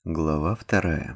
Глава 2.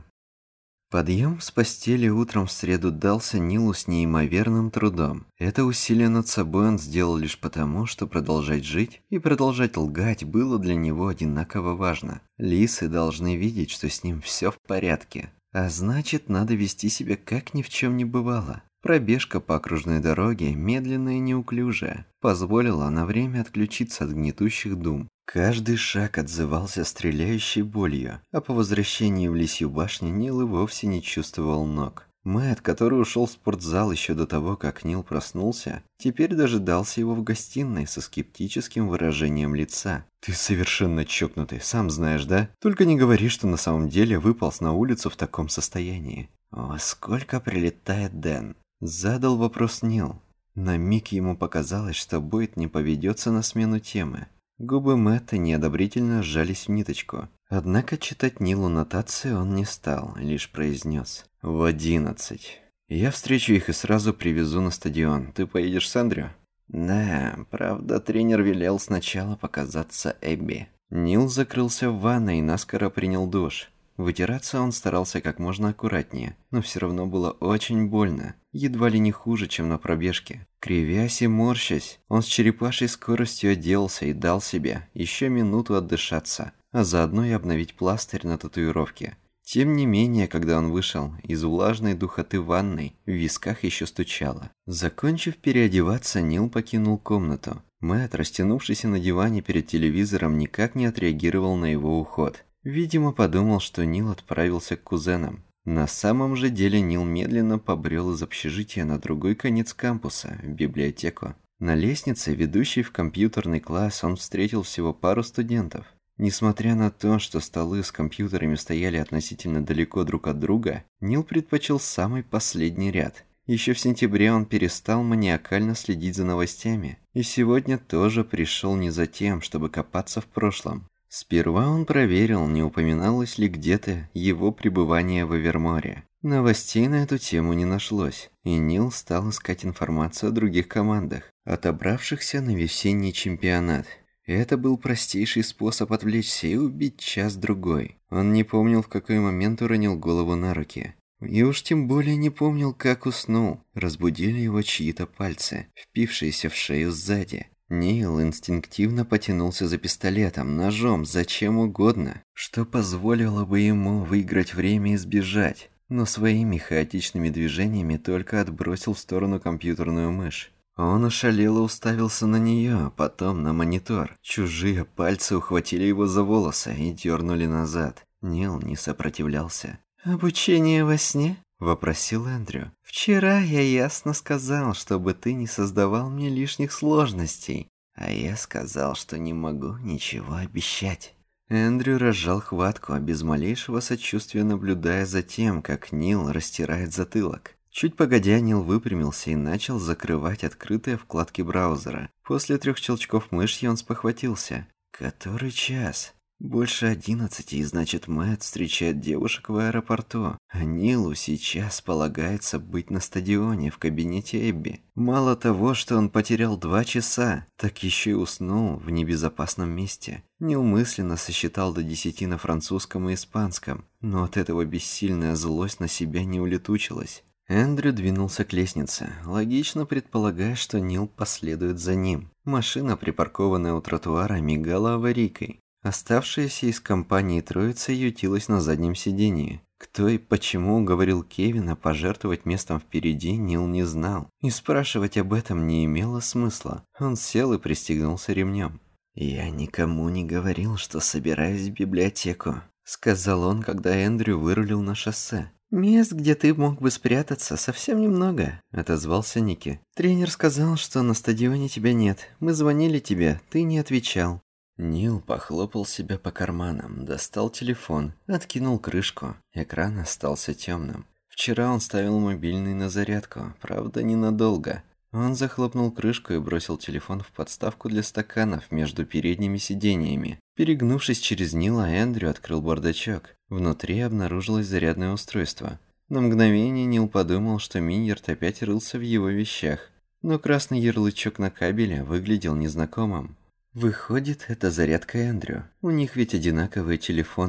Подъем с постели утром в среду дался Нилу с неимоверным трудом. Это усилие над собой он сделал лишь потому, что продолжать жить и продолжать лгать было для него одинаково важно. Лисы должны видеть, что с ним все в порядке. А значит, надо вести себя как ни в чем не бывало. Пробежка по окружной дороге, медленная и неуклюжая, позволила на время отключиться от гнетущих дум. Каждый шаг отзывался стреляющей болью, а по возвращении в Лисью башню Нил и вовсе не чувствовал ног. Мэтт, который ушел в спортзал еще до того, как Нил проснулся, теперь дожидался его в гостиной со скептическим выражением лица. «Ты совершенно чокнутый, сам знаешь, да? Только не говори, что на самом деле выполз на улицу в таком состоянии». «Во сколько прилетает Дэн?» – задал вопрос Нил. На миг ему показалось, что Бойд не поведется на смену темы. Губы Мэтта неодобрительно сжались в ниточку. Однако читать Нилу нотации он не стал, лишь произнес: «В 11. Я встречу их и сразу привезу на стадион. Ты поедешь с Эндрю?» «Да, правда, тренер велел сначала показаться Эбби». Нил закрылся в ванной и наскоро принял душ. Вытираться он старался как можно аккуратнее, но все равно было очень больно, едва ли не хуже, чем на пробежке. Кривясь и морщась, он с черепашьей скоростью оделся и дал себе еще минуту отдышаться, а заодно и обновить пластырь на татуировке. Тем не менее, когда он вышел из влажной духоты ванной, в висках еще стучало. Закончив переодеваться, Нил покинул комнату. Мэтт, растянувшийся на диване перед телевизором, никак не отреагировал на его уход. Видимо, подумал, что Нил отправился к кузенам. На самом же деле Нил медленно побрел из общежития на другой конец кампуса, в библиотеку. На лестнице, ведущей в компьютерный класс, он встретил всего пару студентов. Несмотря на то, что столы с компьютерами стояли относительно далеко друг от друга, Нил предпочел самый последний ряд. Еще в сентябре он перестал маниакально следить за новостями, и сегодня тоже пришел не за тем, чтобы копаться в прошлом. Сперва он проверил, не упоминалось ли где-то его пребывание в Эверморе. Новостей на эту тему не нашлось, и Нил стал искать информацию о других командах, отобравшихся на весенний чемпионат. Это был простейший способ отвлечься и убить час-другой. Он не помнил, в какой момент уронил голову на руки. И уж тем более не помнил, как уснул. Разбудили его чьи-то пальцы, впившиеся в шею сзади. Нил инстинктивно потянулся за пистолетом, ножом, зачем угодно, что позволило бы ему выиграть время и сбежать, но своими хаотичными движениями только отбросил в сторону компьютерную мышь. Он ошалело уставился на нее, потом на монитор. Чужие пальцы ухватили его за волосы и дернули назад. Нил не сопротивлялся. «Обучение во сне?» – вопросил Эндрю. «Вчера я ясно сказал, чтобы ты не создавал мне лишних сложностей. А я сказал, что не могу ничего обещать». Эндрю разжал хватку, без малейшего сочувствия наблюдая за тем, как Нил растирает затылок. Чуть погодя, Нил выпрямился и начал закрывать открытые вкладки браузера. После 3 щелчков мышью он спохватился. «Который час?» «Больше 11, и значит, Мэтт встречает девушек в аэропорту. А Нилу сейчас полагается быть на стадионе в кабинете Эбби. Мало того, что он потерял 2 часа, так еще и уснул в небезопасном месте». Нил мысленно сосчитал до 10 на французском и испанском, но от этого бессильная злость на себя не улетучилась. Эндрю двинулся к лестнице, логично предполагая, что Нил последует за ним. Машина, припаркованная у тротуара, мигала аварийкой. Оставшаяся из компании троица ютилась на заднем сидении. Кто и почему уговорил Кевина пожертвовать местом впереди, Нил не знал. И спрашивать об этом не имело смысла. Он сел и пристегнулся ремнем. «Я никому не говорил, что собираюсь в библиотеку», — сказал он, когда Эндрю вырулил на шоссе. «Мест, где ты мог бы спрятаться, совсем немного», — отозвался Ники. «Тренер сказал, что на стадионе тебя нет. Мы звонили тебе, ты не отвечал». Нил похлопал себя по карманам, достал телефон, откинул крышку. Экран остался темным. Вчера он ставил мобильный на зарядку, правда ненадолго. Он захлопнул крышку и бросил телефон в подставку для стаканов между передними сиденьями. Перегнувшись через Нила, Эндрю открыл бардачок. Внутри обнаружилось зарядное устройство. На мгновение Нил подумал, что Миньярд опять рылся в его вещах. Но красный ярлычок на кабеле выглядел незнакомым. Выходит, это зарядка Эндрю. У них ведь одинаковые телефоны.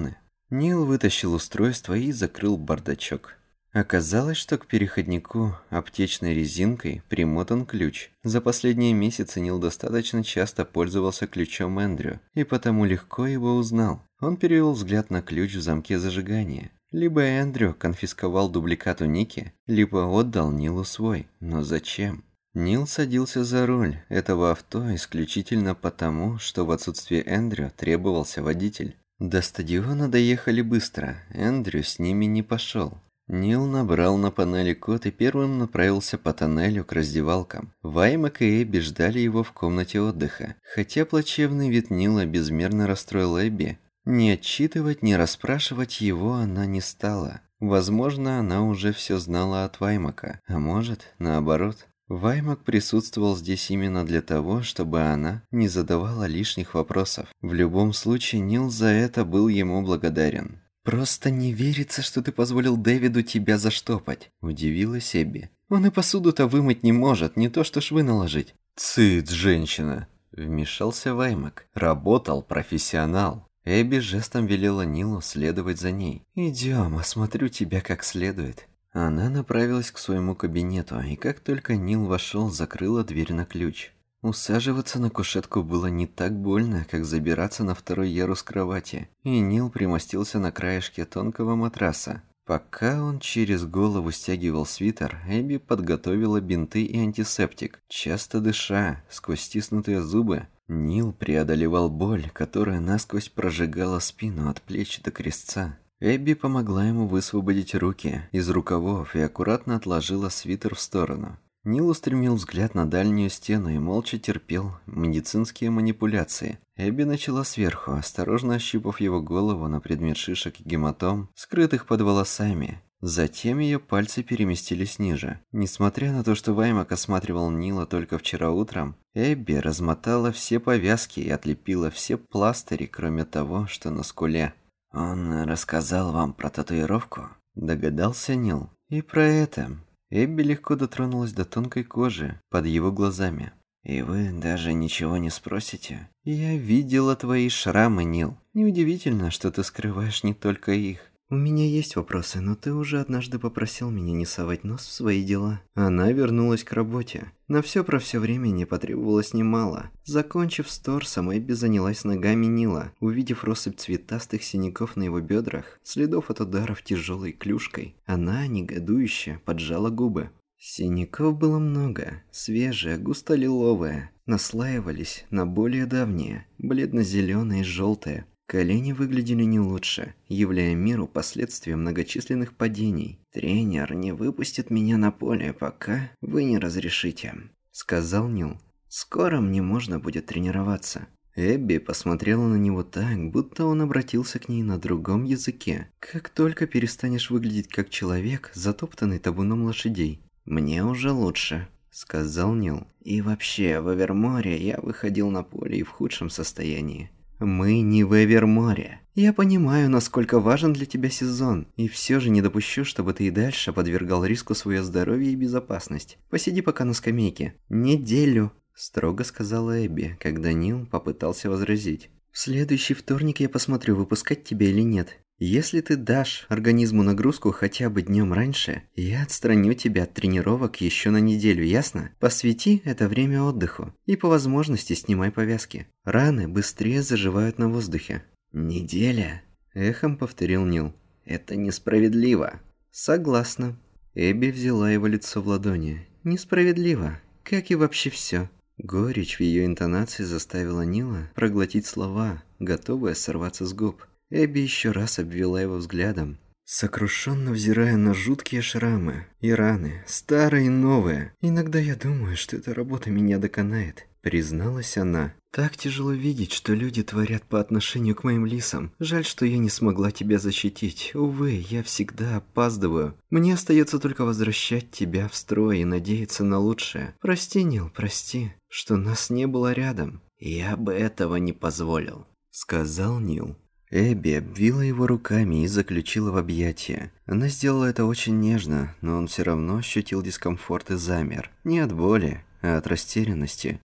Нил вытащил устройство и закрыл бардачок. Оказалось, что к переходнику аптечной резинкой примотан ключ. За последние месяцы Нил достаточно часто пользовался ключом Эндрю, и потому легко его узнал. Он перевел взгляд на ключ в замке зажигания. Либо Эндрю конфисковал дубликат у Ники, либо отдал Нилу свой. Но зачем? Нил садился за руль этого авто исключительно потому, что в отсутствие Эндрю требовался водитель. До стадиона доехали быстро, Эндрю с ними не пошел. Нил набрал на панели код и первым направился по тоннелю к раздевалкам. Ваймак и Эбби ждали его в комнате отдыха. Хотя плачевный вид Нила безмерно расстроил Эбби, ни отчитывать, ни расспрашивать его она не стала. Возможно, она уже все знала от Ваймака, а может, наоборот. Ваймак присутствовал здесь именно для того, чтобы она не задавала лишних вопросов. В любом случае, Нил за это был ему благодарен. «Просто не верится, что ты позволил Дэвиду тебя заштопать», – удивилась Эбби. «Он и посуду-то вымыть не может, не то что швы наложить». «Цыц, женщина!» – вмешался Ваймак. «Работал профессионал». Эбби жестом велела Нилу следовать за ней. «Идем, осмотрю тебя как следует». Она направилась к своему кабинету, и как только Нил вошел, закрыла дверь на ключ. Усаживаться на кушетку было не так больно, как забираться на второй ярус кровати, и Нил примостился на краешке тонкого матраса. Пока он через голову стягивал свитер, Эбби подготовила бинты и антисептик. Часто дыша, сквозь стиснутые зубы, Нил преодолевал боль, которая насквозь прожигала спину от плеч до крестца. Эбби помогла ему высвободить руки из рукавов и аккуратно отложила свитер в сторону. Нил устремил взгляд на дальнюю стену и молча терпел медицинские манипуляции. Эбби начала сверху, осторожно ощупав его голову на предмет шишек и гематом, скрытых под волосами. Затем ее пальцы переместились ниже. Несмотря на то, что Ваймак осматривал Нила только вчера утром, Эбби размотала все повязки и отлепила все пластыри, кроме того, что на скуле. «Он рассказал вам про татуировку?» – догадался Нил. «И про это». Эбби легко дотронулась до тонкой кожи под его глазами. «И вы даже ничего не спросите?» «Я видела твои шрамы, Нил. Неудивительно, что ты скрываешь не только их». «У меня есть вопросы, но ты уже однажды попросил меня не совать нос в свои дела». Она вернулась к работе. На все про все времени потребовалось немало. Закончив с торсом, Эбби занялась ногами Нила, увидев россыпь цветастых синяков на его бедрах, следов от ударов тяжелой клюшкой. Она, негодующе, поджала губы. Синяков было много, свежие, густо-лиловые, наслаивались на более давние, бледно-зеленые и желтые. Колени выглядели не лучше, являя миру последствия многочисленных падений. «Тренер не выпустит меня на поле, пока вы не разрешите», — сказал Нил. «Скоро мне можно будет тренироваться». Эбби посмотрела на него так, будто он обратился к ней на другом языке. «Как только перестанешь выглядеть как человек, затоптанный табуном лошадей». «Мне уже лучше», — сказал Нил. «И вообще, в Эверморе я выходил на поле и в худшем состоянии». «Мы не в Эверморе. Я понимаю, насколько важен для тебя сезон, и все же не допущу, чтобы ты и дальше подвергал риску свое здоровье и безопасность. Посиди пока на скамейке. Неделю», – строго сказала Эбби, когда Нил попытался возразить. «В следующий вторник я посмотрю, выпускать тебя или нет. Если ты дашь организму нагрузку хотя бы днем раньше, я отстраню тебя от тренировок еще на неделю, ясно? Посвяти это время отдыху и по возможности снимай повязки. Раны быстрее заживают на воздухе». «Неделя?» – эхом повторил Нил. «Это несправедливо». «Согласна». Эбби взяла его лицо в ладони. «Несправедливо, как и вообще все». Горечь в ее интонации заставила Нила проглотить слова, готовые сорваться с губ. Эбби еще раз обвела его взглядом, сокрушенно взирая на жуткие шрамы и раны, старые и новые. «Иногда я думаю, что эта работа меня доконает», — призналась она. «Так тяжело видеть, что люди творят по отношению к моим лисам. Жаль, что я не смогла тебя защитить. Увы, я всегда опаздываю. Мне остается только возвращать тебя в строй и надеяться на лучшее. Прости, Нил, прости, что нас не было рядом». «Я бы этого не позволил», — сказал Нил. Эбби обвила его руками и заключила в объятия. Она сделала это очень нежно, но он все равно ощутил дискомфорт и замер. Не от боли, а от растерянности.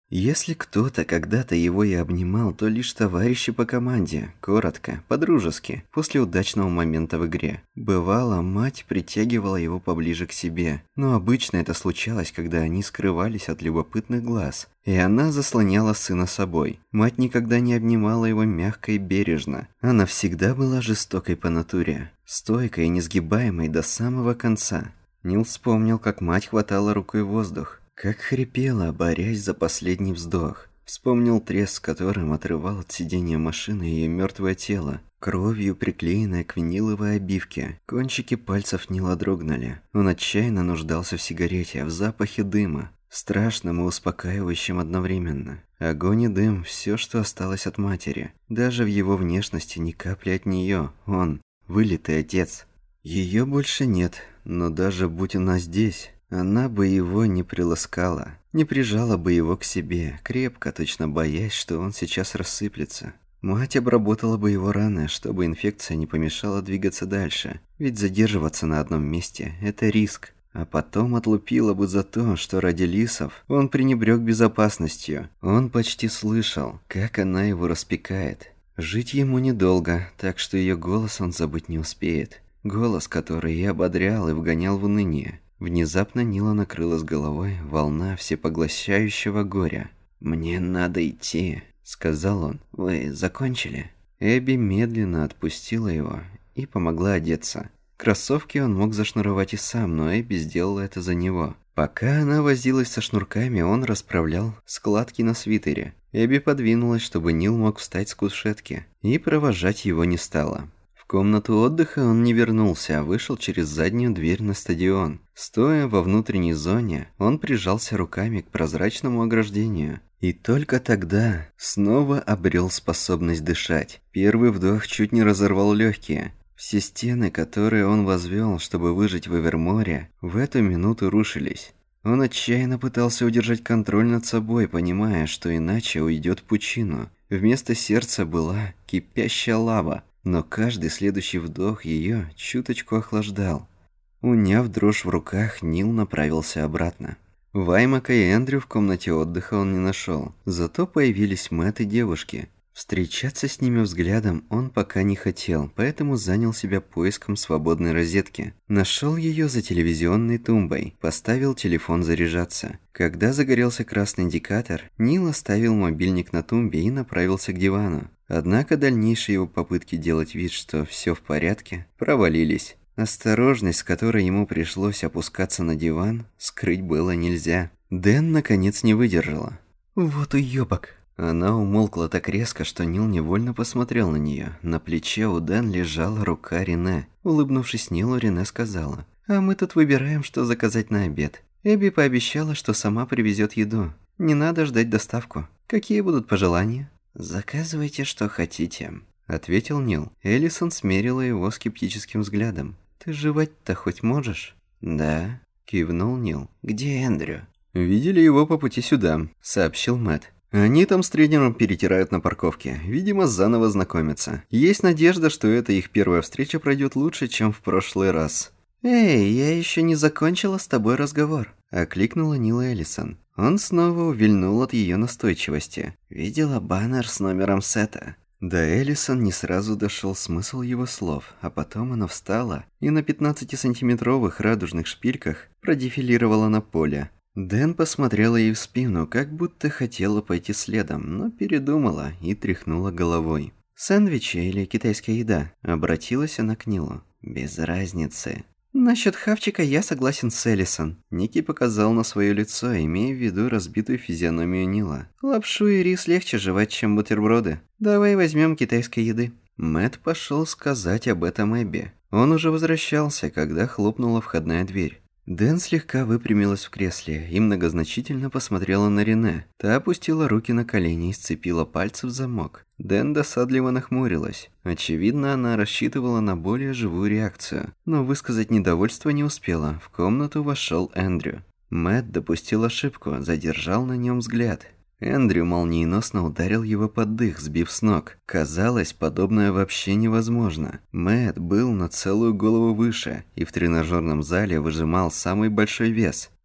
Если кто-то когда-то его и обнимал, то лишь товарищи по команде, коротко, по-дружески, после удачного момента в игре. Бывало, мать притягивала его поближе к себе, но обычно это случалось, когда они скрывались от любопытных глаз, и она заслоняла сына собой. Мать никогда не обнимала его мягко и бережно. Она всегда была жестокой по натуре, стойкой и несгибаемой до самого конца. Нил вспомнил, как мать хватала рукой воздух, как хрипела, борясь за последний вздох. Вспомнил треск, с которым отрывал от сиденья машины ее мертвое тело, кровью приклеенное к виниловой обивке. Кончики пальцев Нила дрогнули. Он отчаянно нуждался в сигарете, в запахе дыма, страшном и успокаивающем одновременно. Огонь и дым – все, что осталось от матери. Даже в его внешности ни капли от нее. Он – вылитый отец. Ее больше нет, но даже будь она здесь, она бы его не приласкала, не прижала бы его к себе, крепко, точно боясь, что он сейчас рассыплется. Мать обработала бы его раны, чтобы инфекция не помешала двигаться дальше, ведь задерживаться на одном месте – это риск. А потом отлупила бы за то, что ради лисов он пренебрег безопасностью. Он почти слышал, как она его распекает. Жить ему недолго, так что ее голос он забыть не успеет. Голос, который и ободрял, и вгонял в уныние. Внезапно Нила накрыла с головой волна всепоглощающего горя. «Мне надо идти», — сказал он. «Вы закончили?» Эбби медленно отпустила его и помогла одеться. Кроссовки он мог зашнуровать и сам, но Эбби сделала это за него. Пока она возилась со шнурками, он расправлял складки на свитере. Эбби подвинулась, чтобы Нил мог встать с кушетки, и провожать его не стала. В комнату отдыха он не вернулся, а вышел через заднюю дверь на стадион. Стоя во внутренней зоне, он прижался руками к прозрачному ограждению. И только тогда снова обрел способность дышать. Первый вдох чуть не разорвал легкие. Все стены, которые он возвел, чтобы выжить в Эверморе, в эту минуту рушились. Он отчаянно пытался удержать контроль над собой, понимая, что иначе уйдет в пучину. Вместо сердца была кипящая лава, но каждый следующий вдох ее чуточку охлаждал. Уняв дрожь в руках, Нил направился обратно. Ваймака и Эндрю в комнате отдыха он не нашел, зато появились Мэтт и девушки. Встречаться с ними взглядом он пока не хотел, поэтому занял себя поиском свободной розетки. Нашел ее за телевизионной тумбой, поставил телефон заряжаться. Когда загорелся красный индикатор, Нил оставил мобильник на тумбе и направился к дивану. Однако дальнейшие его попытки делать вид, что все в порядке, провалились. Осторожность, с которой ему пришлось опускаться на диван, скрыть было нельзя. Дэн наконец не выдержала. «Вот уёбок!» Она умолкла так резко, что Нил невольно посмотрел на нее. На плече у Дэн лежала рука Рене. Улыбнувшись Нилу, Рене сказала: «А мы тут выбираем, что заказать на обед. Эбби пообещала, что сама привезет еду. Не надо ждать доставку. Какие будут пожелания?» «Заказывайте, что хотите», — ответил Нил. Элисон смерила его скептическим взглядом. «Ты жевать-то хоть можешь?» «Да», — кивнул Нил. «Где Эндрю?» «Видели его по пути сюда», — сообщил Мэтт. «Они там с тренером перетирают на парковке. Видимо, заново знакомятся. Есть надежда, что эта их первая встреча пройдет лучше, чем в прошлый раз». «Эй, я еще не закончила с тобой разговор», — окликнула Нила Элисон. Он снова увильнул от ее настойчивости. «Видела баннер с номером сета?» До Элисон не сразу дошел смысл его слов, а потом она встала и на 15-сантиметровых радужных шпильках продефилировала на поле. Дэн посмотрела ей в спину, как будто хотела пойти следом, но передумала и тряхнула головой. «Сэндвичи или китайская еда?» – обратилась она к Нилу. «Без разницы». «Насчет хавчика я согласен с Элисон». Ники показал на свое лицо, имея в виду разбитую физиономию Нила. «Лапшу и рис легче жевать, чем бутерброды. Давай возьмем китайской еды». Мэтт пошел сказать об этом Эбби. Он уже возвращался, когда хлопнула входная дверь. Дэн слегка выпрямилась в кресле и многозначительно посмотрела на Рене. Та опустила руки на колени и сцепила пальцы в замок. Дэн досадливо нахмурилась. Очевидно, она рассчитывала на более живую реакцию, но высказать недовольство не успела. В комнату вошел Эндрю. Мэтт допустил ошибку, задержал на нем взгляд. Эндрю молниеносно ударил его под дых, сбив с ног. Казалось, подобное вообще невозможно. Мэтт был на целую голову выше и в тренажерном зале выжимал самый большой вес.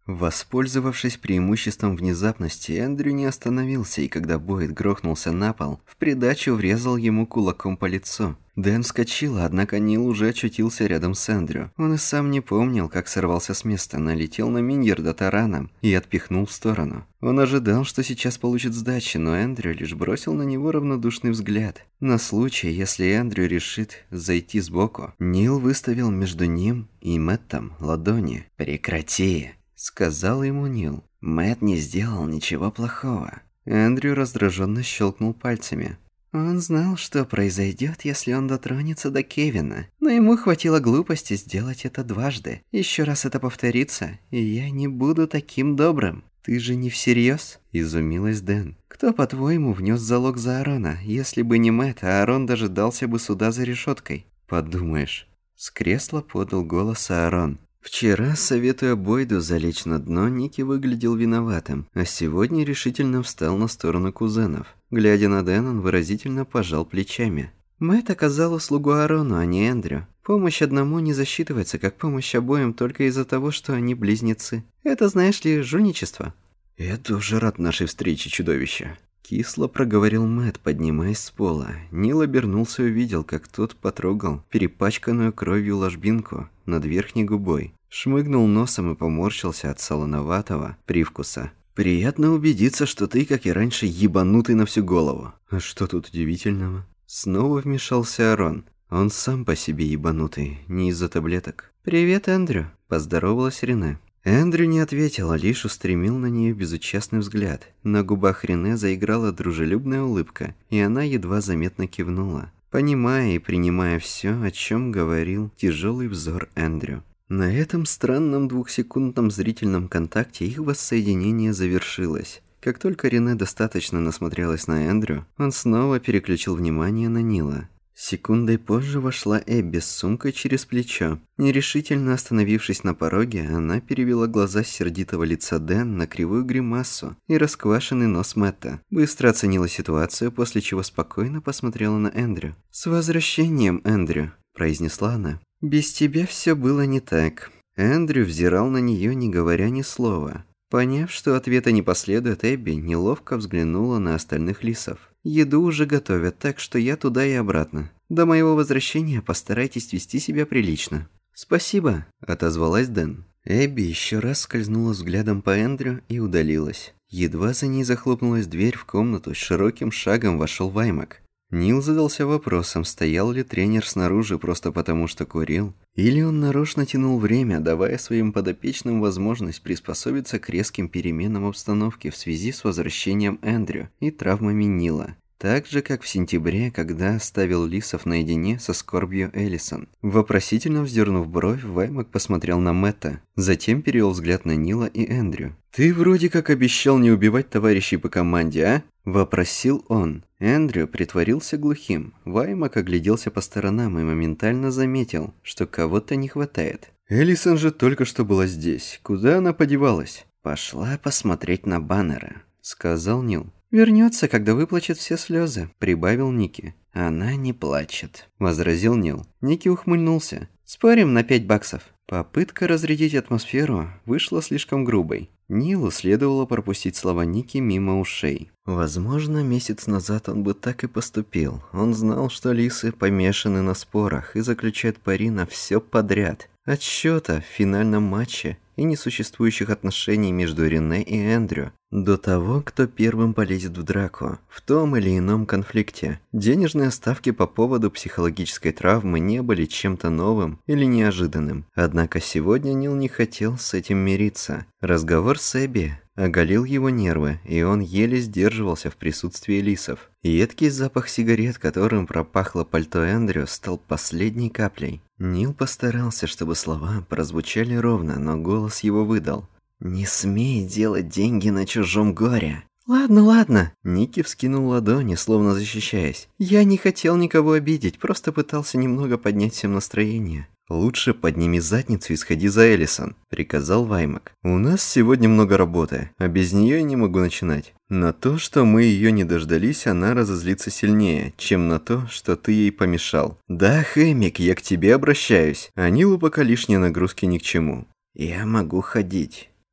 Воспользовавшись преимуществом внезапности, Эндрю не остановился, и когда Бойд грохнулся на пол, в придачу врезал ему кулаком по лицу. Дэн вскочил, однако Нил уже очутился рядом с Эндрю. Он и сам не помнил, как сорвался с места, налетел на Миньерда тараном и отпихнул в сторону. Он ожидал, что сейчас получит сдачи, но Эндрю лишь бросил на него равнодушный взгляд. На случай, если Эндрю решит зайти сбоку, Нил выставил между ним и Мэттом ладони. «Прекрати!» — сказал ему Нил. «Мэтт не сделал ничего плохого». Эндрю раздраженно щелкнул пальцами. Он знал, что произойдет, если он дотронется до Кевина, но ему хватило глупости сделать это дважды. Еще раз это повторится, и я не буду таким добрым. «Ты же не всерьез?» – изумилась Дэн. «Кто, по-твоему, внес залог за Аарона? Если бы не Мэтт, Аарон дожидался бы суда за решеткой». «Подумаешь». С кресла подал голос Аарон. Вчера, советуя Бойду залечь на дно, Ники выглядел виноватым, а сегодня решительно встал на сторону кузенов. Глядя на Дэн, он выразительно пожал плечами. Мэтт оказал услугу Аарону, а не Эндрю. Помощь одному не засчитывается, как помощь обоим только из-за того, что они близнецы. Это, знаешь ли, жульничество. «Я тоже рад нашей встрече, чудовище», — кисло проговорил Мэтт, поднимаясь с пола. Нил обернулся и увидел, как тот потрогал перепачканную кровью ложбинку над верхней губой. Шмыгнул носом и поморщился от солоноватого привкуса. «Приятно убедиться, что ты, как и раньше, ебанутый на всю голову». «А что тут удивительного?» Снова вмешался Аарон. «Он сам по себе ебанутый, не из-за таблеток». «Привет, Эндрю», – поздоровалась Рене. Эндрю не ответил, а лишь устремил на нее безучастный взгляд. На губах Рене заиграла дружелюбная улыбка, и она едва заметно кивнула, понимая и принимая все, о чем говорил тяжелый взор Эндрю. На этом странном двухсекундном зрительном контакте их воссоединение завершилось. Как только Рене достаточно насмотрелась на Эндрю, он снова переключил внимание на Нила. Секундой позже вошла Эбби с сумкой через плечо. Нерешительно остановившись на пороге, она перевела глаза с сердитого лица Дэн на кривую гримасу и расквашенный нос Мэтта. Быстро оценила ситуацию, после чего спокойно посмотрела на Эндрю. «С возвращением, Эндрю», – произнесла она. «Без тебя все было не так». Эндрю взирал на нее, не говоря ни слова. Поняв, что ответа не последует, Эбби неловко взглянула на остальных лисов. «Еду уже готовят, так что я туда и обратно. До моего возвращения постарайтесь вести себя прилично». «Спасибо», – отозвалась Дэн. Эбби еще раз скользнула взглядом по Эндрю и удалилась. Едва за ней захлопнулась дверь, в комнату с широким шагом вошел Ваймак. Нил задался вопросом, стоял ли тренер снаружи просто потому, что курил, или он нарочно тянул время, давая своим подопечным возможность приспособиться к резким переменам обстановки в связи с возвращением Эндрю и травмами Нила. Так же, как в сентябре, когда оставил лисов наедине со скорбью Эллисон. Вопросительно вздернув бровь, Ваймак посмотрел на Мэтта, затем перевел взгляд на Нила и Эндрю. «Ты вроде как обещал не убивать товарищей по команде, а?» – вопросил он. Эндрю притворился глухим. Ваймак огляделся по сторонам и моментально заметил, что кого-то не хватает. «Эллисон же только что была здесь. Куда она подевалась?» «Пошла посмотреть на баннеры», – сказал Нил. «Вернется, когда выплачет все слезы», – прибавил Ники. «Она не плачет», – возразил Нил. Ники ухмыльнулся. «Спорим на $5». Попытка разрядить атмосферу вышла слишком грубой. Нилу следовало пропустить слова Ники мимо ушей. Возможно, месяц назад он бы так и поступил. Он знал, что лисы помешаны на спорах и заключают пари на все подряд. От счета в финальном матче и несуществующих отношений между Рене и Эндрю до того, кто первым полезет в драку в том или ином конфликте. Денежные ставки по поводу психологической травмы не были чем-то новым или неожиданным. Однако сегодня Нил не хотел с этим мириться. Разговор с Эбби оголил его нервы, и он еле сдерживался в присутствии лисов. Едкий запах сигарет, которым пропахло пальто Эндрю, стал последней каплей. Нил постарался, чтобы слова прозвучали ровно, но голос его выдал. «Не смей делать деньги на чужом горе». «Ладно». Ники вскинул ладони, словно защищаясь. «Я не хотел никого обидеть, просто пытался немного поднять всем настроение». «Лучше подними задницу и сходи за Эллисон», – приказал Ваймак. «У нас сегодня много работы, а без нее я не могу начинать. На то, что мы ее не дождались, она разозлится сильнее, чем на то, что ты ей помешал. Да, Хэмик, я к тебе обращаюсь, а Нилу пока лишние нагрузки ни к чему». «Я могу ходить», –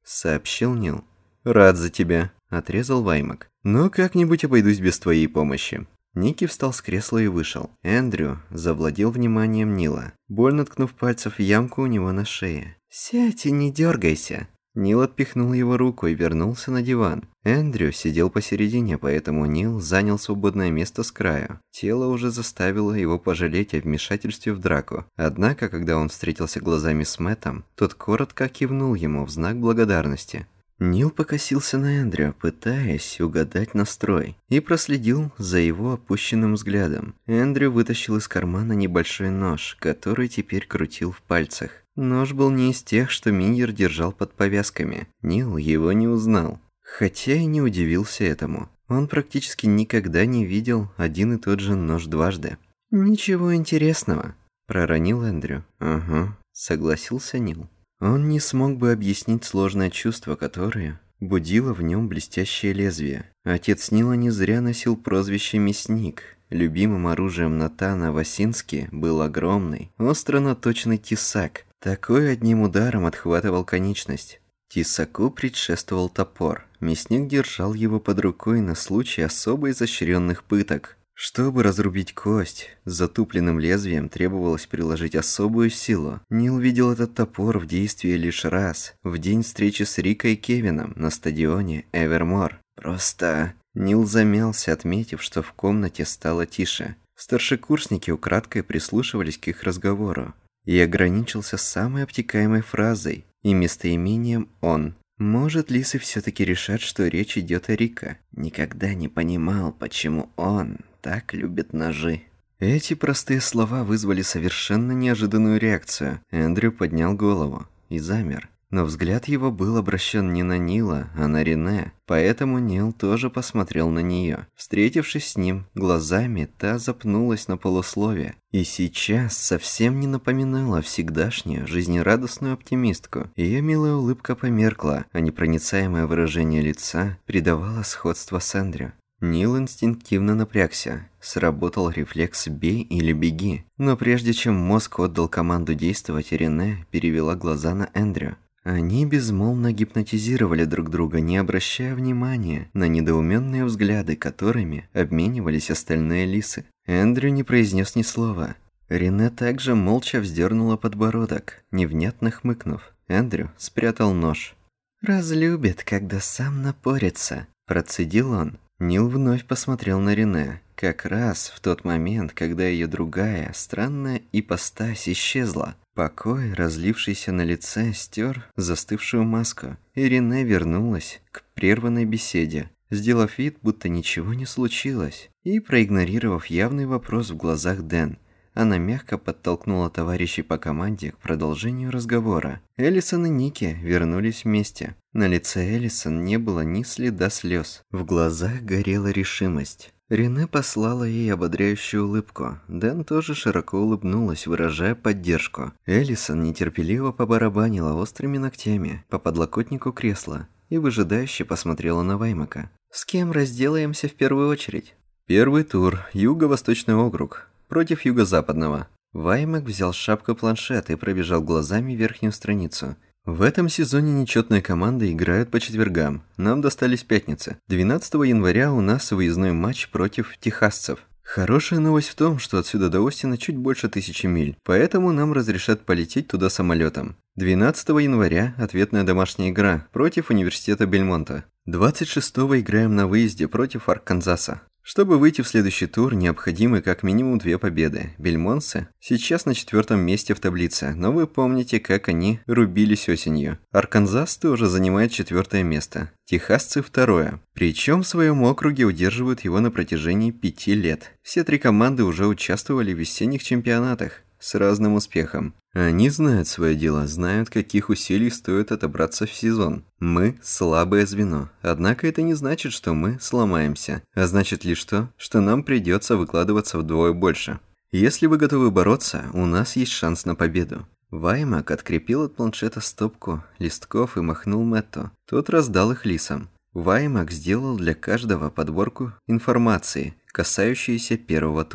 сообщил Нил. «Рад за тебя», – отрезал Ваймак. «Но как-нибудь обойдусь без твоей помощи». Ники встал с кресла и вышел. Эндрю завладел вниманием Нила, больно ткнув пальцев в ямку у него на шее. «Сядь и не дергайся». Нил отпихнул его руку и вернулся на диван. Эндрю сидел посередине, поэтому Нил занял свободное место с краю. Тело уже заставило его пожалеть о вмешательстве в драку. Однако, когда он встретился глазами с Мэттом, тот коротко кивнул ему в знак благодарности. Нил покосился на Эндрю, пытаясь угадать настрой, и проследил за его опущенным взглядом. Эндрю вытащил из кармана небольшой нож, который теперь крутил в пальцах. Нож был не из тех, что Миньер держал под повязками. Нил его не узнал, хотя и не удивился этому. Он практически никогда не видел один и тот же нож дважды. «Ничего интересного», – проронил Эндрю. «Ага», – согласился Нил. Он не смог бы объяснить сложное чувство, которое будило в нем блестящее лезвие. Отец Нила не зря носил прозвище «Мясник». Любимым оружием Натана Васински был огромный, остро наточенный тесак. Такой одним ударом отхватывал конечность. Тесаку предшествовал топор. Мясник держал его под рукой на случай особо изощренных пыток. Чтобы разрубить кость, с затупленным лезвием требовалось приложить особую силу. Нил видел этот топор в действии лишь раз, в день встречи с Рикой и Кевином на стадионе Эвермор. Просто... Нил замялся, отметив, что в комнате стало тише. Старшекурсники украдкой прислушивались к их разговору. И ограничился самой обтекаемой фразой и местоимением «он». Может, лисы все-таки решат, что речь идет о Рика. Никогда не понимал, почему он так любит ножи. Эти простые слова вызвали совершенно неожиданную реакцию. Эндрю поднял голову и замер. Но взгляд его был обращен не на Нила, а на Рене, поэтому Нил тоже посмотрел на нее. Встретившись с ним глазами, та запнулась на полуслове и сейчас совсем не напоминала всегдашнюю жизнерадостную оптимистку. Ее милая улыбка померкла, а непроницаемое выражение лица придавало сходство с Эндрю. Нил инстинктивно напрягся. Сработал рефлекс «бей или беги». Но прежде чем мозг отдал команду действовать, Рене перевела глаза на Эндрю. Они безмолвно гипнотизировали друг друга, не обращая внимания на недоуменные взгляды, которыми обменивались остальные лисы. Эндрю не произнес ни слова. Рене также молча вздернула подбородок, невнятно хмыкнув. Эндрю спрятал нож. «Разлюбит, когда сам напорится», – процедил он. Нил вновь посмотрел на Рене, как раз в тот момент, когда ее другая, странная ипостась исчезла. Покой, разлившийся на лице, стер застывшую маску, и Рене вернулась к прерванной беседе, сделав вид, будто ничего не случилось, и проигнорировав явный вопрос в глазах Дэн. Она мягко подтолкнула товарищей по команде к продолжению разговора. Элисон и Ники вернулись вместе. На лице Элисон не было ни следа слез. В глазах горела решимость. Рене послала ей ободряющую улыбку. Дэн тоже широко улыбнулась, выражая поддержку. Элисон нетерпеливо побарабанила острыми ногтями по подлокотнику кресла и выжидающе посмотрела на Ваймака. «С кем разделаемся в первую очередь?» «Первый тур. Юго-Восточный округ. Против Юго-Западного». Ваймак взял шапку-планшет и пробежал глазами верхнюю страницу. В этом сезоне нечетные команды играют по четвергам. Нам достались пятницы. 12 января у нас выездной матч против техасцев. Хорошая новость в том, что отсюда до Остина чуть больше 1000 миль, поэтому нам разрешат полететь туда самолетом. 12 января ответная домашняя игра против университета Бельмонта. 26-го играем на выезде против Арканзаса. Чтобы выйти в следующий тур, необходимы как минимум 2 победы. Бельмонтцы сейчас на 4-м месте в таблице, но вы помните, как они рубились осенью. Арканзас тоже занимает 4-е место. Техасцы 2-е. Причем в своем округе удерживают его на протяжении 5 лет. Все 3 команды уже участвовали в весенних чемпионатах с разным успехом. Они знают свое дело, знают, каких усилий стоит отобраться в сезон. Мы – слабое звено. Однако это не значит, что мы сломаемся. А значит лишь то, что нам придется выкладываться вдвое больше. Если вы готовы бороться, у нас есть шанс на победу. Ваймак открепил от планшета стопку листков и махнул Мэтту. Тот раздал их лисам. Ваймак сделал для каждого подборку информации, касающейся первого тура.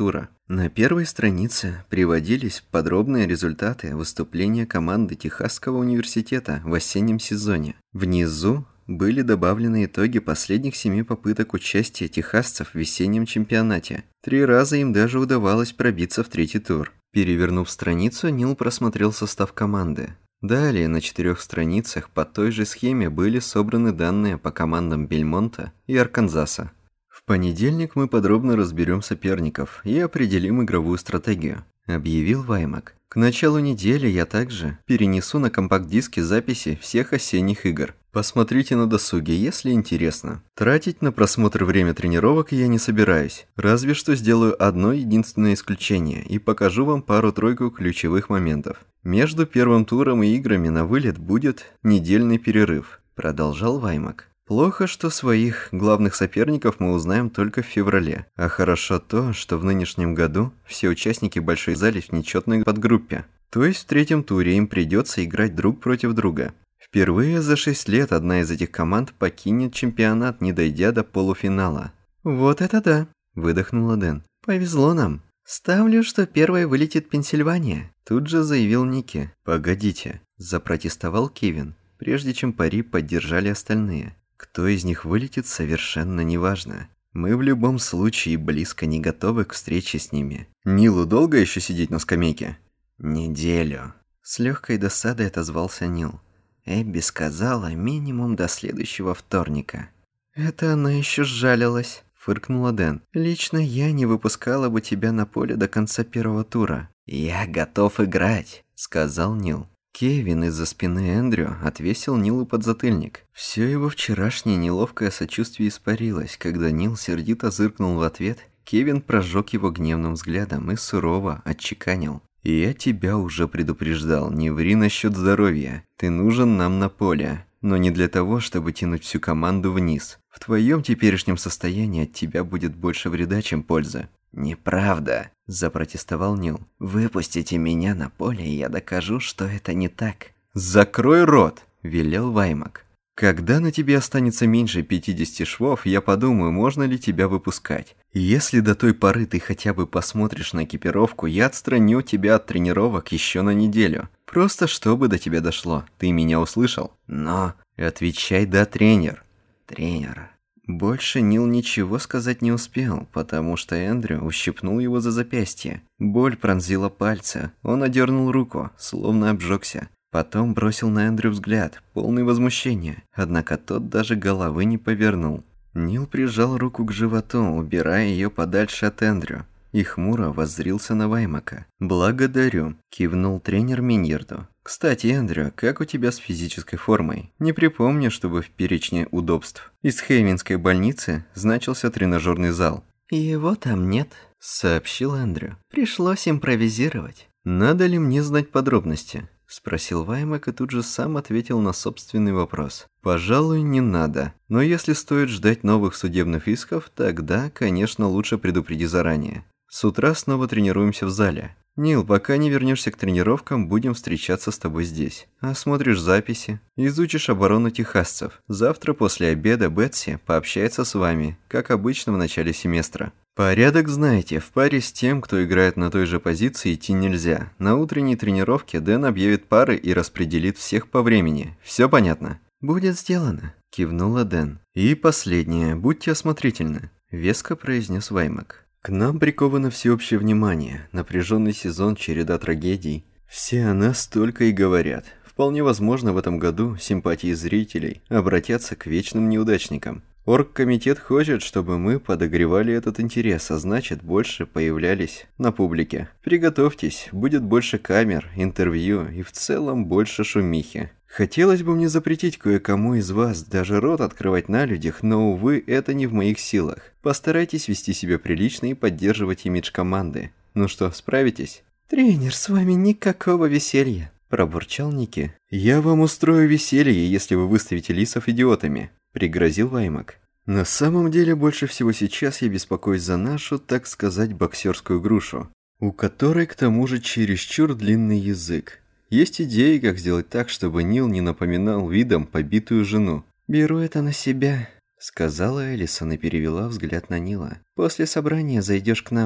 На первой странице приводились подробные результаты выступления команды Техасского университета в осеннем сезоне. Внизу были добавлены итоги последних 7 попыток участия техасцев в весеннем чемпионате. 3 раза им даже удавалось пробиться в 3-й тур. Перевернув страницу, Нил просмотрел состав команды. Далее на 4 страницах по той же схеме были собраны данные по командам Бельмонта и Арканзаса. В понедельник мы подробно разберем соперников и определим игровую стратегию, объявил Ваймак. К началу недели я также перенесу на компакт-диске записи всех осенних игр. Посмотрите на досуге, если интересно. Тратить на просмотр время тренировок я не собираюсь, разве что сделаю одно единственное исключение и покажу вам пару-тройку ключевых моментов. Между первым туром и играми на вылет будет недельный перерыв, продолжал Ваймак. Плохо, что своих главных соперников мы узнаем только в феврале, а хорошо то, что в нынешнем году все участники большой зали в нечетной подгруппе. То есть в 3-м туре им придется играть друг против друга. Впервые за 6 лет одна из этих команд покинет чемпионат, не дойдя до полуфинала. «Вот это да!» – выдохнула Дэн. «Повезло нам. Ставлю, что первой вылетит Пенсильвания», – тут же заявил Ники. «Погодите», – запротестовал Кевин, прежде чем пари поддержали остальные. «Кто из них вылетит, совершенно неважно. Мы в любом случае близко не готовы к встрече с ними. Нилу долго еще сидеть на скамейке?» «Неделю», – с легкой досадой отозвался Нил. Эбби сказала минимум до следующего вторника. «Это она еще сжалилась», – фыркнула Дэн. «Лично я не выпускала бы тебя на поле до конца первого тура». «Я готов играть», – сказал Нил. Кевин из-за спины Эндрю отвесил Нилу подзатыльник. Все его вчерашнее неловкое сочувствие испарилось, когда Нил сердито зыркнул в ответ. Кевин прожег его гневным взглядом и сурово отчеканил. «Я тебя уже предупреждал, не ври насчет здоровья. Ты нужен нам на поле, но не для того, чтобы тянуть всю команду вниз. В твоем теперешнем состоянии от тебя будет больше вреда, чем пользы». «Неправда», – запротестовал Нил. «Выпустите меня на поле, и я докажу, что это не так». «Закрой рот», – велел Ваймак. «Когда на тебе останется меньше 50 швов, я подумаю, можно ли тебя выпускать. Если до той поры ты хотя бы посмотришь на экипировку, я отстраню тебя от тренировок еще на неделю. Просто чтобы до тебя дошло. Ты меня услышал?» «Но...» «Отвечай, да, тренер». «Тренер...» Больше Нил ничего сказать не успел, потому что Эндрю ущипнул его за запястье. Боль пронзила пальцы, он одернул руку, словно обжегся. Потом бросил на Эндрю взгляд, полный возмущения, однако тот даже головы не повернул. Нил прижал руку к животу, убирая ее подальше от Эндрю, и хмуро воззрился на Ваймака. «Благодарю», – кивнул тренер Миньерду. «Кстати, Эндрю, как у тебя с физической формой? Не припомню, чтобы в перечне удобств из Хейвенской больницы значился тренажерный зал». «Его там нет», – сообщил Эндрю. «Пришлось импровизировать». «Надо ли мне знать подробности?» – спросил Ваймак и тут же сам ответил на собственный вопрос. «Пожалуй, не надо. Но если стоит ждать новых судебных исков, тогда, конечно, лучше предупреди заранее. С утра снова тренируемся в зале. Нил, пока не вернешься к тренировкам, будем встречаться с тобой здесь. Осмотришь записи, изучишь оборону техасцев. Завтра после обеда Бетси пообщается с вами, как обычно в начале семестра. Порядок знаете, в паре с тем, кто играет на той же позиции, идти нельзя. На утренней тренировке Дэн объявит пары и распределит всех по времени. Все понятно?» «Будет сделано», – кивнула Дэн. «И последнее, будьте осмотрительны», – веско произнес Ваймак. «К нам приковано всеобщее внимание, напряженный сезон, череда трагедий. Все о нас только и говорят. Вполне возможно, в этом году симпатии зрителей обратятся к вечным неудачникам. Оргкомитет хочет, чтобы мы подогревали этот интерес, а значит, больше появлялись на публике. Приготовьтесь, будет больше камер, интервью и в целом больше шумихи. Хотелось бы мне запретить кое-кому из вас даже рот открывать на людях, но, увы, это не в моих силах. Постарайтесь вести себя прилично и поддерживать имидж команды. Ну что, справитесь?» «Тренер, с вами никакого веселья», – пробурчал Ники. «Я вам устрою веселье, если вы выставите лисов идиотами», – пригрозил Ваймак. «На самом деле, больше всего сейчас я беспокоюсь за нашу, так сказать, боксерскую грушу, у которой, к тому же, чересчур длинный язык. Есть идеи, как сделать так, чтобы Нил не напоминал видом побитую жену». «Беру это на себя», – сказала Элисон и перевела взгляд на Нила. «После собрания зайдешь к нам».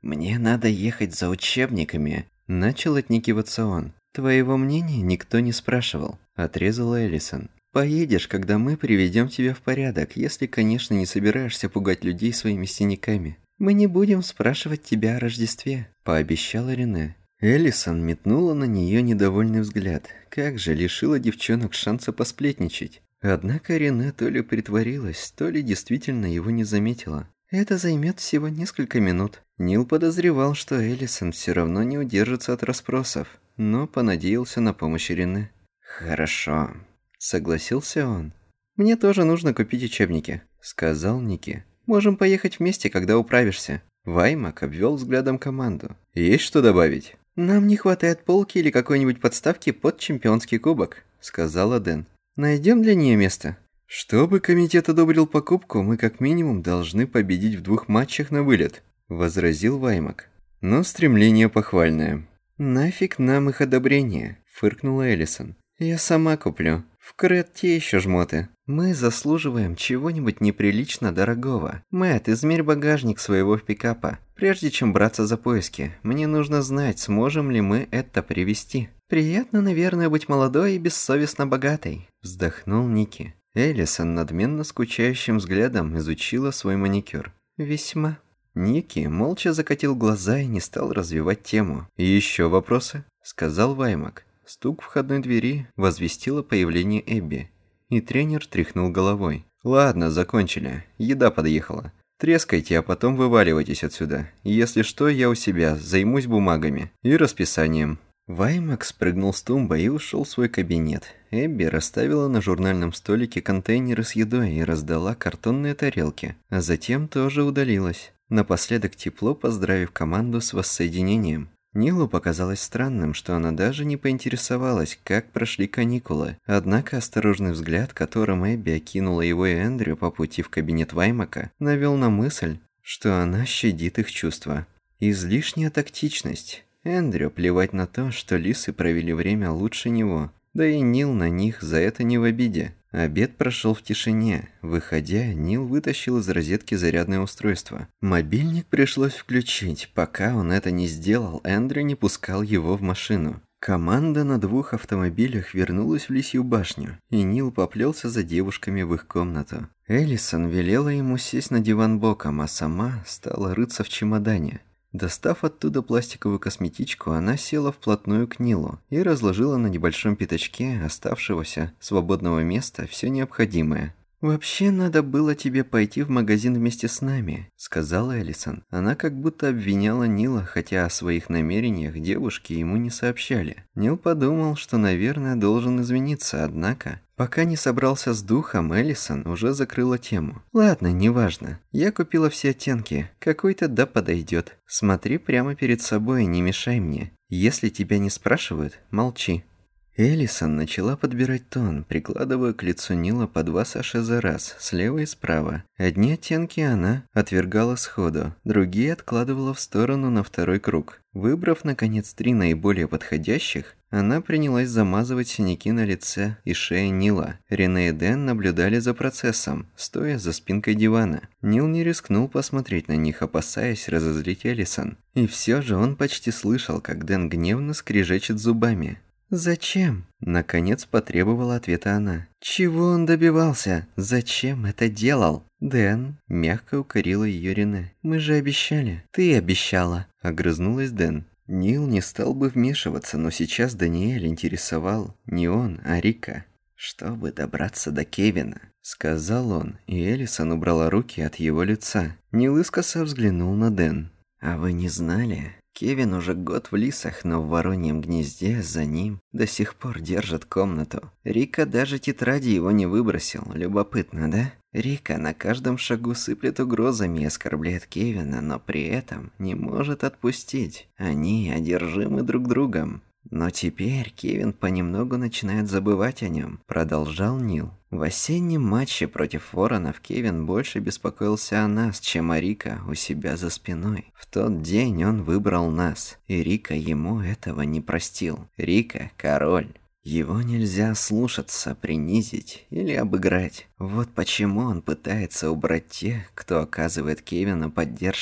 «Мне надо ехать за учебниками», – начал отнекиваться он. «Твоего мнения никто не спрашивал», – отрезала Элисон. «Поедешь, когда мы приведем тебя в порядок, если, конечно, не собираешься пугать людей своими синяками. Мы не будем спрашивать тебя о Рождестве», – пообещала Рене. Элисон метнула на нее недовольный взгляд. Как же лишила девчонок шанса посплетничать. Однако Рене то ли притворилась, то ли действительно его не заметила. «Это займет всего несколько минут». Нил подозревал, что Элисон все равно не удержится от расспросов, но понадеялся на помощь Рене. «Хорошо», – согласился он. «Мне тоже нужно купить учебники», – сказал Ники. «Можем поехать вместе, когда управишься». Ваймак обвел взглядом команду. «Есть что добавить?» «Нам не хватает полки или какой-нибудь подставки под чемпионский кубок», – сказала Дэн. «Найдем для нее место». «Чтобы комитет одобрил покупку, мы как минимум должны победить в 2 матчах на вылет», – возразил Ваймак. «Но стремление похвальное». «Нафиг нам их одобрение», – фыркнула Элисон. «Я сама куплю. В Крет те еще жмоты. Мы заслуживаем чего-нибудь неприлично дорогого. Мэтт, измерь багажник своего пикапа. Прежде чем браться за поиски, мне нужно знать, сможем ли мы это привезти». «Приятно, наверное, быть молодой и бессовестно богатой», – вздохнул Ники. Элисон надменно скучающим взглядом изучила свой маникюр. «Весьма». Ники молча закатил глаза и не стал развивать тему. «Еще вопросы?» – сказал Ваймак. Стук входной двери возвестил о появлении Эбби. И тренер тряхнул головой. «Ладно, закончили. Еда подъехала. Трескайте, а потом вываливайтесь отсюда. Если что, я у себя, займусь бумагами и расписанием». Ваймак спрыгнул с тумбы и ушел в свой кабинет. Эбби расставила на журнальном столике контейнеры с едой и раздала картонные тарелки, а затем тоже удалилась, напоследок тепло поздравив команду с воссоединением. Нилу показалось странным, что она даже не поинтересовалась, как прошли каникулы. Однако осторожный взгляд, которым Эбби окинула его и Эндрю по пути в кабинет Ваймака, навел на мысль, что она щадит их чувства. Излишняя тактичность. Эндрю плевать на то, что лисы провели время лучше него. Да и Нил на них за это не в обиде. Обед прошел в тишине. Выходя, Нил вытащил из розетки зарядное устройство. Мобильник пришлось включить. Пока он это не сделал, Эндрю не пускал его в машину. Команда на 2 автомобилях вернулась в Лисью башню, и Нил поплелся за девушками в их комнату. Элисон велела ему сесть на диван боком, а сама стала рыться в чемодане. Достав оттуда пластиковую косметичку, она села вплотную к Нилу и разложила на небольшом пятачке оставшегося свободного места все необходимое. «Вообще надо было тебе пойти в магазин вместе с нами», — сказала Элисон. Она как будто обвиняла Нила, хотя о своих намерениях девушки ему не сообщали. Нил подумал, что, наверное, должен извиниться, однако... Пока не собрался с духом, Элисон уже закрыла тему. «Ладно, неважно. Я купила все оттенки. Какой-то да подойдет. Смотри прямо перед собой и не мешай мне. Если тебя не спрашивают, молчи». Элисон начала подбирать тон, прикладывая к лицу Нила по 2 саше за раз, слева и справа. Одни оттенки она отвергала сходу, другие откладывала в сторону на второй круг. Выбрав, наконец, 3 наиболее подходящих, она принялась замазывать синяки на лице и шее Нила. Рене и Дэн наблюдали за процессом, стоя за спинкой дивана. Нил не рискнул посмотреть на них, опасаясь разозлить Элисон. И все же он почти слышал, как Дэн гневно скрежещет зубами. «Зачем?» – наконец потребовала ответа она. «Чего он добивался? Зачем это делал?» «Дэн», – мягко укорила ее Рене. «Мы же обещали». «Ты обещала», – огрызнулась Дэн. Нил не стал бы вмешиваться, но сейчас Даниэль интересовал не он, а Рика. «Чтобы добраться до Кевина», – сказал он, и Элисон убрала руки от его лица. Нил искоса взглянул на Дэн. «А вы не знали? Кевин уже год в лисах, но в вороньем гнезде за ним до сих пор держат комнату. Рика даже тетради его не выбросил. Любопытно, да? Рика на каждом шагу сыплет угрозами и оскорбляет Кевина, но при этом не может отпустить. Они одержимы друг другом. Но теперь Кевин понемногу начинает забывать о нем», – продолжал Нил. В осеннем матче против Воронов Кевин больше беспокоился о нас, чем о Рика у себя за спиной. В тот день он выбрал нас, и Рика ему этого не простил. Рика – король. Его нельзя слушаться, принизить или обыграть. Вот почему он пытается убрать тех, кто оказывает Кевину поддержку.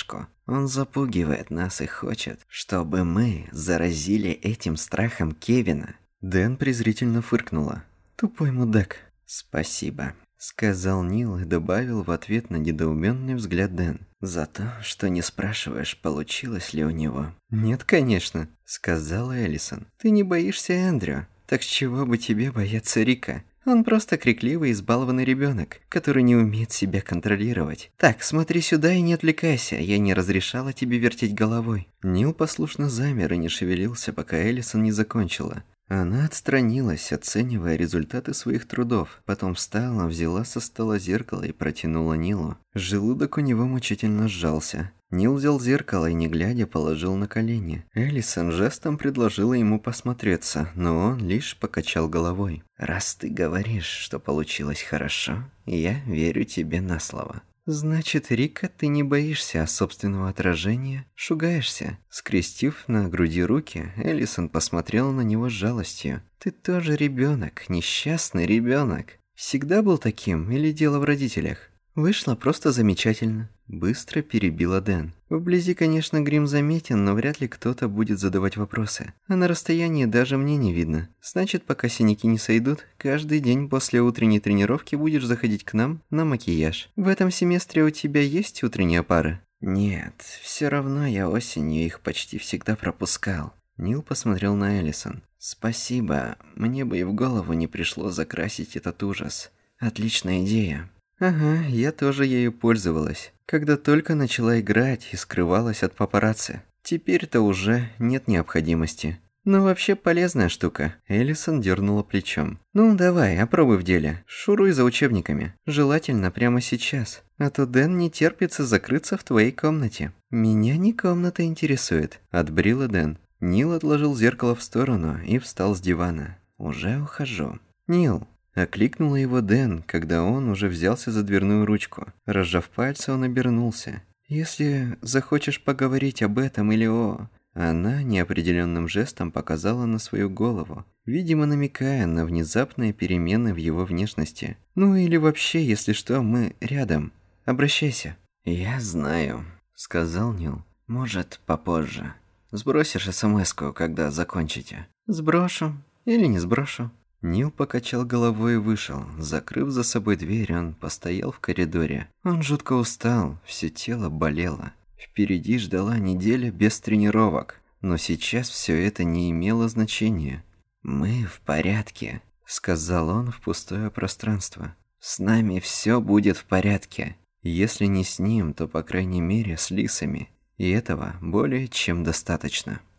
Он запугивает нас и хочет, чтобы мы заразили этим страхом Кевина». Дэн презрительно фыркнула. «Тупой мудак». «Спасибо», — сказал Нил и добавил в ответ на недоуменный взгляд Дэн. «За то, что не спрашиваешь, получилось ли у него». «Нет, конечно», — сказала Элисон. «Ты не боишься Эндрю. Так с чего бы тебе бояться Рика? Он просто крикливый, избалованный ребенок, который не умеет себя контролировать. Так, смотри сюда и не отвлекайся, я не разрешала тебе вертеть головой». Нил послушно замер и не шевелился, пока Элисон не закончила. Она отстранилась, оценивая результаты своих трудов. Потом встала, взяла со стола зеркало и протянула Нилу. Желудок у него мучительно сжался. Нил взял зеркало и, не глядя, положил на колени. Элисон жестом предложила ему посмотреться, но он лишь покачал головой. «Раз ты говоришь, что получилось хорошо, я верю тебе на слово». «Значит, Рика, ты не боишься собственного отражения? Шугаешься?» Скрестив на груди руки, Элисон посмотрела на него с жалостью. «Ты тоже ребенок, несчастный ребенок. Всегда был таким или дело в родителях?» «Вышло просто замечательно», – быстро перебила Дэн. «Вблизи, конечно, грим заметен, но вряд ли кто-то будет задавать вопросы. А на расстоянии даже мне не видно. Значит, пока синяки не сойдут, каждый день после утренней тренировки будешь заходить к нам на макияж. В этом семестре у тебя есть утренние пары?» «Нет, все равно я осенью их почти всегда пропускал». Нил посмотрел на Элисон. «Спасибо, мне бы и в голову не пришло закрасить этот ужас. Отличная идея». «Ага, я тоже ею пользовалась, когда только начала играть и скрывалась от папарацци. Теперь-то уже нет необходимости. Но вообще полезная штука». Элисон дернула плечом. «Ну, давай, опробуй в деле. Шуруй за учебниками. Желательно прямо сейчас. А то Дэн не терпится закрыться в твоей комнате». «Меня не комната интересует», – отбрила Дэн. Нил отложил зеркало в сторону и встал с дивана. «Уже ухожу». «Нил». Окликнула его Дэн, когда он уже взялся за дверную ручку. Разжав пальцы, он обернулся. «Если захочешь поговорить об этом или о...» Она неопределенным жестом показала на свою голову, видимо, намекая на внезапные перемены в его внешности. «Ну или вообще, если что, мы рядом. Обращайся». «Я знаю», — сказал Нил. «Может, попозже. Сбросишь смс-ку, когда закончите». «Сброшу. Или не сброшу». Нил покачал головой и вышел. Закрыв за собой дверь, он постоял в коридоре. Он жутко устал, все тело болело. Впереди ждала неделя без тренировок. Но сейчас все это не имело значения. «Мы в порядке», — сказал он в пустое пространство. «С нами все будет в порядке. Если не с ним, то, по крайней мере, с лисами. И этого более чем достаточно».